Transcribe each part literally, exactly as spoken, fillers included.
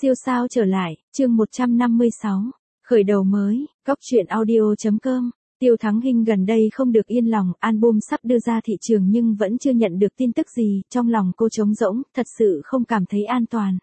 Siêu sao trở lại, chương một trăm năm mươi sáu. Khởi đầu mới, góc truyện audio chấm com. Tiêu Thắng Hinh gần đây không được yên lòng, album sắp đưa ra thị trường nhưng vẫn chưa nhận được tin tức gì, trong lòng cô trống rỗng, thật sự không cảm thấy an toàn.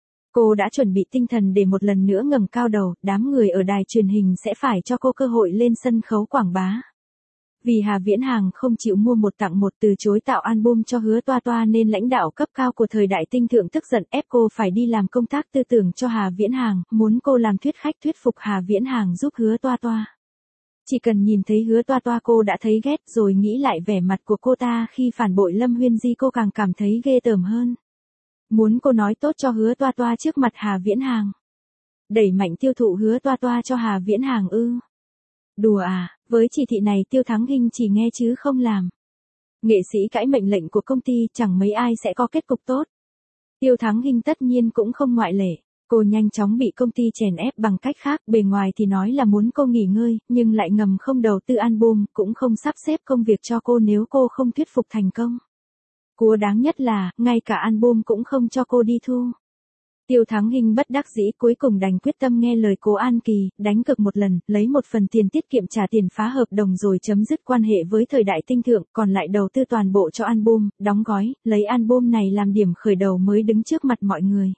Cô đã chuẩn bị tinh thần để một lần nữa ngẩng cao đầu, đám người ở đài truyền hình sẽ phải cho cô cơ hội lên sân khấu quảng bá. Vì Hà Viễn Hàng không chịu mua một tặng một, từ chối tạo album cho Hứa Toa Toa nên lãnh đạo cấp cao của thời đại tinh thượng tức giận ép cô phải đi làm công tác tư tưởng cho Hà Viễn Hàng, muốn cô làm thuyết khách thuyết phục Hà Viễn Hàng giúp Hứa Toa Toa. Chỉ cần nhìn thấy Hứa Toa Toa cô đã thấy ghét, rồi nghĩ lại vẻ mặt của cô ta khi phản bội Lâm Huyên Di cô càng cảm thấy ghê tởm hơn. Muốn cô nói tốt cho Hứa Toa Toa trước mặt Hà Viễn Hàng. Đẩy mạnh tiêu thụ Hứa Toa Toa cho Hà Viễn Hàng ư? Đùa à, với chỉ thị này Tiêu Thắng Hinh chỉ nghe chứ không làm. Nghệ sĩ cãi mệnh lệnh của công ty chẳng mấy ai sẽ có kết cục tốt. Tiêu Thắng Hinh tất nhiên cũng không ngoại lệ. Cô nhanh chóng bị công ty chèn ép bằng cách khác, bề ngoài thì nói là muốn cô nghỉ ngơi, nhưng lại ngầm không đầu tư album, cũng không sắp xếp công việc cho cô nếu cô không thuyết phục thành công. Cú đáng nhất là, ngay cả album cũng không cho cô đi thu. Tiêu Thắng Hinh bất đắc dĩ cuối cùng đành quyết tâm nghe lời Cố An Kỳ, đánh cược một lần, lấy một phần tiền tiết kiệm trả tiền phá hợp đồng rồi chấm dứt quan hệ với thời đại tinh thượng, còn lại đầu tư toàn bộ cho album, đóng gói, lấy album này làm điểm khởi đầu mới đứng trước mặt mọi người.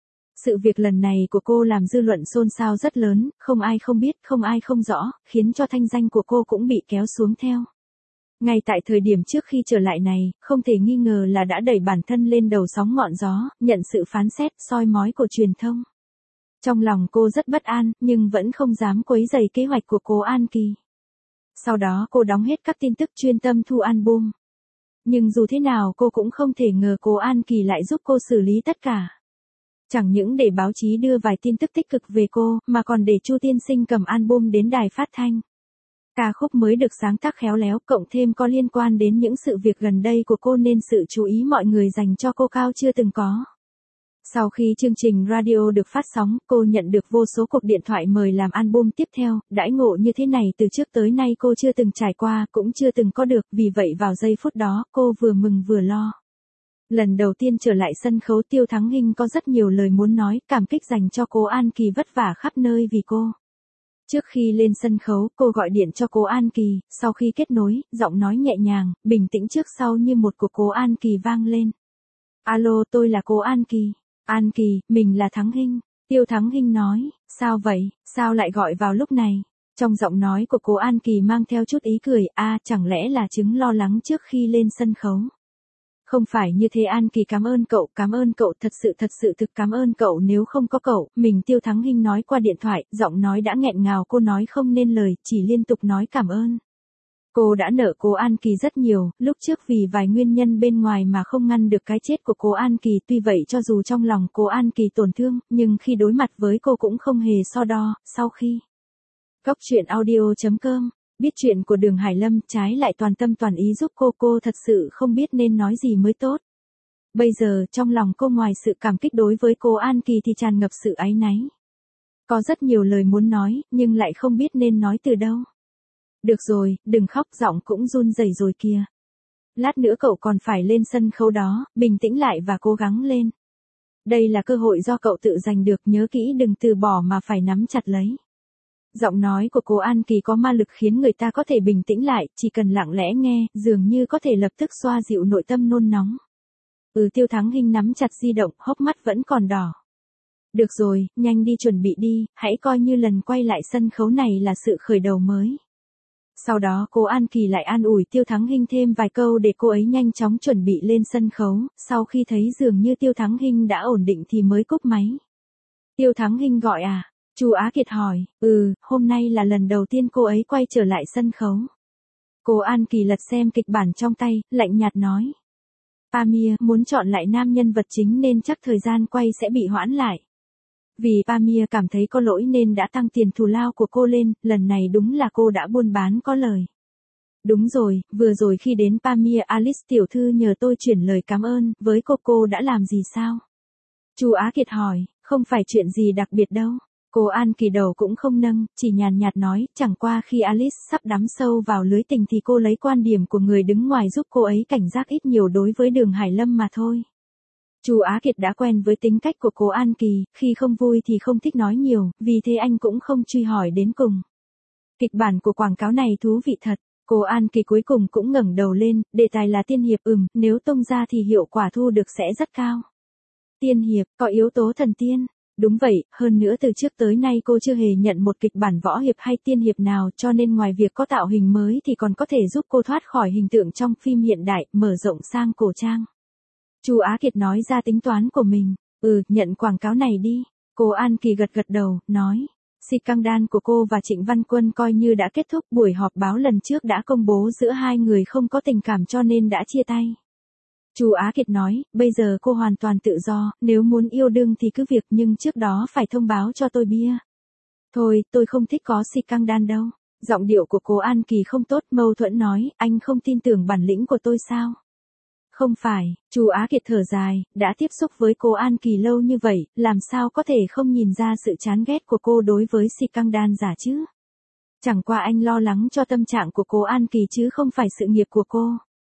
Sự việc lần này của cô làm dư luận xôn xao rất lớn, không ai không biết, không ai không rõ, khiến cho thanh danh của cô cũng bị kéo xuống theo. Ngay tại thời điểm trước khi trở lại này, không thể nghi ngờ là đã đẩy bản thân lên đầu sóng ngọn gió, nhận sự phán xét, soi mói của truyền thông. Trong lòng cô rất bất an, nhưng vẫn không dám quấy rầy kế hoạch của Cố An Kỳ. Sau đó cô đóng hết các tin tức chuyên tâm thu album. Nhưng dù thế nào cô cũng không thể ngờ Cố An Kỳ lại giúp cô xử lý tất cả. Chẳng những để báo chí đưa vài tin tức tích cực về cô, mà còn để Chu Tiên Sinh cầm album đến đài phát thanh. Ca khúc mới được sáng tác khéo léo, cộng thêm có liên quan đến những sự việc gần đây của cô nên sự chú ý mọi người dành cho cô cao chưa từng có. Sau khi chương trình radio được phát sóng, cô nhận được vô số cuộc điện thoại mời làm album tiếp theo, đãi ngộ như thế này từ trước tới nay cô chưa từng trải qua, cũng chưa từng có được, vì vậy vào giây phút đó, cô vừa mừng vừa lo. Lần đầu tiên trở lại sân khấu Tiêu Thắng Hinh có rất nhiều lời muốn nói, cảm kích dành cho Cố An Kỳ vất vả khắp nơi vì cô. Trước khi lên sân khấu, cô gọi điện cho Cố An Kỳ, sau khi kết nối, giọng nói nhẹ nhàng, bình tĩnh trước sau như một của Cố An Kỳ vang lên. Alo, tôi là Cố An Kỳ. An Kỳ, mình là Thắng Hinh. Tiêu Thắng Hinh nói, sao vậy, sao lại gọi vào lúc này? Trong giọng nói của Cố An Kỳ mang theo chút ý cười, a à, chẳng lẽ là chứng lo lắng trước khi lên sân khấu? Không phải như thế An Kỳ, cảm ơn cậu, cảm ơn cậu, thật sự thật sự thực cảm ơn cậu, nếu không có cậu, mình Tiêu Thắng Hinh nói qua điện thoại, giọng nói đã nghẹn ngào, cô nói không nên lời, chỉ liên tục nói cảm ơn. Cô đã nợ Cố An Kỳ rất nhiều, lúc trước vì vài nguyên nhân bên ngoài mà không ngăn được cái chết của Cố An Kỳ, tuy vậy cho dù trong lòng Cố An Kỳ tổn thương, nhưng khi đối mặt với cô cũng không hề so đo, sau khi. Góc truyện audio chấm com. Biết chuyện của Đường Hải Lâm, trái lại toàn tâm toàn ý giúp cô, cô thật sự không biết nên nói gì mới tốt. Bây giờ, trong lòng cô ngoài sự cảm kích đối với Cố An Kỳ thì tràn ngập sự áy náy. Có rất nhiều lời muốn nói, nhưng lại không biết nên nói từ đâu. Được rồi, đừng khóc, giọng cũng run rẩy rồi kìa. Lát nữa cậu còn phải lên sân khấu đó, bình tĩnh lại và cố gắng lên. Đây là cơ hội do cậu tự giành được, nhớ kỹ đừng từ bỏ mà phải nắm chặt lấy. Giọng nói của Cố An Kỳ có ma lực khiến người ta có thể bình tĩnh lại, chỉ cần lặng lẽ nghe, dường như có thể lập tức xoa dịu nội tâm nôn nóng. Ừ, Tiêu Thắng Hinh nắm chặt di động, hốc mắt vẫn còn đỏ. Được rồi, nhanh đi chuẩn bị đi, hãy coi như lần quay lại sân khấu này là sự khởi đầu mới. Sau đó Cố An Kỳ lại an ủi Tiêu Thắng Hinh thêm vài câu để cô ấy nhanh chóng chuẩn bị lên sân khấu, sau khi thấy dường như Tiêu Thắng Hinh đã ổn định thì mới cúp máy. Tiêu Thắng Hinh gọi à? Chu Á Kiệt hỏi, ừ, hôm nay là lần đầu tiên cô ấy quay trở lại sân khấu. Cố An Kỳ lật xem kịch bản trong tay, lạnh nhạt nói. Pamir muốn chọn lại nam nhân vật chính nên chắc thời gian quay sẽ bị hoãn lại. Vì Pamir cảm thấy có lỗi nên đã tăng tiền thù lao của cô lên, lần này đúng là cô đã buôn bán có lời. Đúng rồi, vừa rồi khi đến Pamir Alice tiểu thư nhờ tôi chuyển lời cảm ơn, với cô cô đã làm gì sao? Chu Á Kiệt hỏi, không phải chuyện gì đặc biệt đâu. Cố An Kỳ đầu cũng không nâng, chỉ nhàn nhạt nói, chẳng qua khi Alice sắp đắm sâu vào lưới tình thì cô lấy quan điểm của người đứng ngoài giúp cô ấy cảnh giác ít nhiều đối với Đường Hải Lâm mà thôi. Chu Á Kiệt đã quen với tính cách của Cố An Kỳ, khi không vui thì không thích nói nhiều, vì thế anh cũng không truy hỏi đến cùng. Kịch bản của quảng cáo này thú vị thật. Cố An Kỳ cuối cùng cũng ngẩng đầu lên, đề tài là tiên hiệp, ừm, nếu tung ra thì hiệu quả thu được sẽ rất cao. Tiên hiệp, có yếu tố thần tiên. Đúng vậy, hơn nữa từ trước tới nay cô chưa hề nhận một kịch bản võ hiệp hay tiên hiệp nào, cho nên ngoài việc có tạo hình mới thì còn có thể giúp cô thoát khỏi hình tượng trong phim hiện đại, mở rộng sang cổ trang. Chu Á Kiệt nói ra tính toán của mình. Ừ, nhận quảng cáo này đi. Cố An Kỳ gật gật đầu, nói. Scandal của cô và Trịnh Văn Quân coi như đã kết thúc, buổi họp báo lần trước đã công bố giữa hai người không có tình cảm cho nên đã chia tay. Chu Á Kiệt nói, bây giờ cô hoàn toàn tự do, nếu muốn yêu đương thì cứ việc, nhưng trước đó phải thông báo cho tôi bia. Thôi, tôi không thích có scandal đâu. Giọng điệu của Cố An Kỳ không tốt, mâu thuẫn nói, anh không tin tưởng bản lĩnh của tôi sao? Không phải, Chu Á Kiệt thở dài, đã tiếp xúc với Cố An Kỳ lâu như vậy, làm sao có thể không nhìn ra sự chán ghét của cô đối với scandal giả chứ? Chẳng qua anh lo lắng cho tâm trạng của Cố An Kỳ chứ không phải sự nghiệp của cô.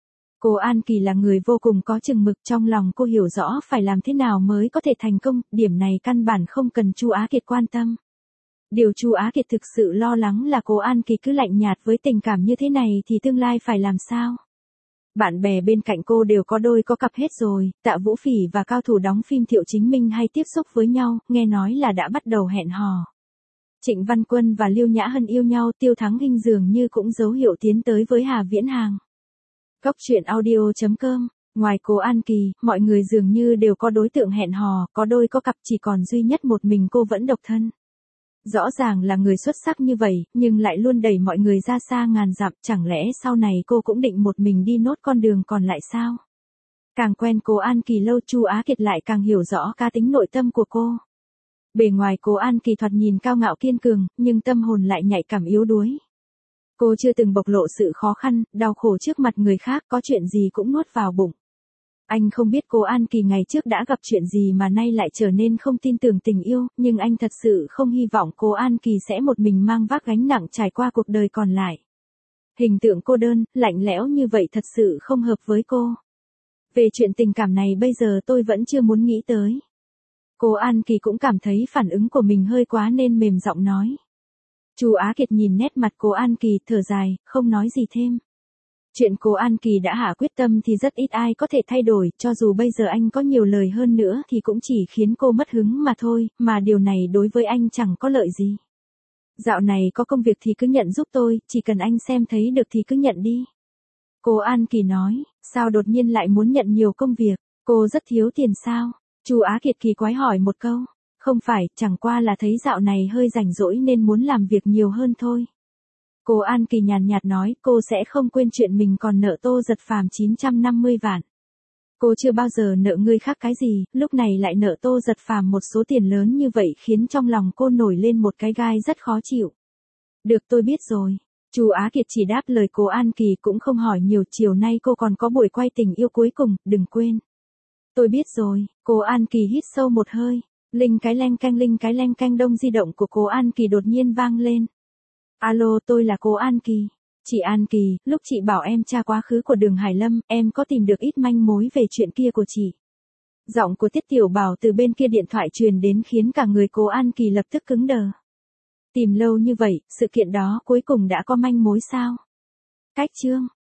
Cố An Kỳ là người vô cùng có chừng mực, trong lòng cô hiểu rõ phải làm thế nào mới có thể thành công, điểm này căn bản không cần Chu Á Kiệt quan tâm. Điều Chu Á Kiệt thực sự lo lắng là Cố An Kỳ cứ lạnh nhạt với tình cảm như thế này thì tương lai phải làm sao? Bạn bè bên cạnh cô đều có đôi có cặp hết rồi, Tạ Vũ Phỉ và cao thủ đóng phim Thiệu Chính Minh hay tiếp xúc với nhau, nghe nói là đã bắt đầu hẹn hò. Trịnh Văn Quân và Liêu Nhã Hân yêu nhau, Tiêu Thắng Hinh dường như cũng dấu hiệu tiến tới với Hà Viễn Hàng. Góc truyện audio chấm com. Ngoài Cố An Kỳ, mọi người dường như đều có đối tượng hẹn hò, có đôi có cặp, chỉ còn duy nhất một mình cô vẫn độc thân. Rõ ràng là người xuất sắc như vậy, nhưng lại luôn đẩy mọi người ra xa ngàn dặm, chẳng lẽ sau này cô cũng định một mình đi nốt con đường còn lại sao? Càng quen Cố An Kỳ lâu, Chu Á Kiệt lại càng hiểu rõ cá tính nội tâm của cô. Bề ngoài Cố An Kỳ thoạt nhìn cao ngạo kiên cường, nhưng tâm hồn lại nhạy cảm yếu đuối. Cô chưa từng bộc lộ sự khó khăn, đau khổ trước mặt người khác, có chuyện gì cũng nuốt vào bụng. Anh không biết Cố An Kỳ ngày trước đã gặp chuyện gì mà nay lại trở nên không tin tưởng tình yêu, nhưng anh thật sự không hy vọng Cố An Kỳ sẽ một mình mang vác gánh nặng trải qua cuộc đời còn lại. Hình tượng cô đơn, lạnh lẽo như vậy thật sự không hợp với cô. Về chuyện tình cảm này bây giờ tôi vẫn chưa muốn nghĩ tới. Cố An Kỳ cũng cảm thấy phản ứng của mình hơi quá nên mềm giọng nói. Chu Á Kiệt nhìn nét mặt Cố An Kỳ, thở dài, không nói gì thêm. Chuyện Cố An Kỳ đã hạ quyết tâm thì rất ít ai có thể thay đổi, cho dù bây giờ anh có nhiều lời hơn nữa thì cũng chỉ khiến cô mất hứng mà thôi, mà điều này đối với anh chẳng có lợi gì. Dạo này có công việc thì cứ nhận giúp tôi, chỉ cần anh xem thấy được thì cứ nhận đi. Cố An Kỳ nói, sao đột nhiên lại muốn nhận nhiều công việc, cô rất thiếu tiền sao? Chu Á Kiệt kỳ quái hỏi một câu. Không phải, chẳng qua là thấy dạo này hơi rảnh rỗi nên muốn làm việc nhiều hơn thôi. Cố An Kỳ nhàn nhạt nói, cô sẽ không quên chuyện mình còn nợ Tô Giật Phàm chín trăm năm mươi vạn. Cô chưa bao giờ nợ người khác cái gì, lúc này lại nợ Tô Giật Phàm một số tiền lớn như vậy khiến trong lòng cô nổi lên một cái gai rất khó chịu. Được, tôi biết rồi. Chu Á Kiệt chỉ đáp lời Cố An Kỳ, cũng không hỏi nhiều, chiều nay cô còn có buổi quay tình yêu cuối cùng, đừng quên. Tôi biết rồi. Cố An Kỳ hít sâu một hơi. Linh cái leng canh linh cái leng canh, đông di động của Cố An Kỳ đột nhiên vang lên. Alo, tôi là Cố An Kỳ. Chị An Kỳ, lúc chị bảo em tra quá khứ của Đường Hải Lâm, em có tìm được ít manh mối về chuyện kia của chị. Giọng của Tiết Tiểu Bảo từ bên kia điện thoại truyền đến khiến cả người Cố An Kỳ lập tức cứng đờ. Tìm lâu như vậy, sự kiện đó cuối cùng đã có manh mối sao? Cách chương.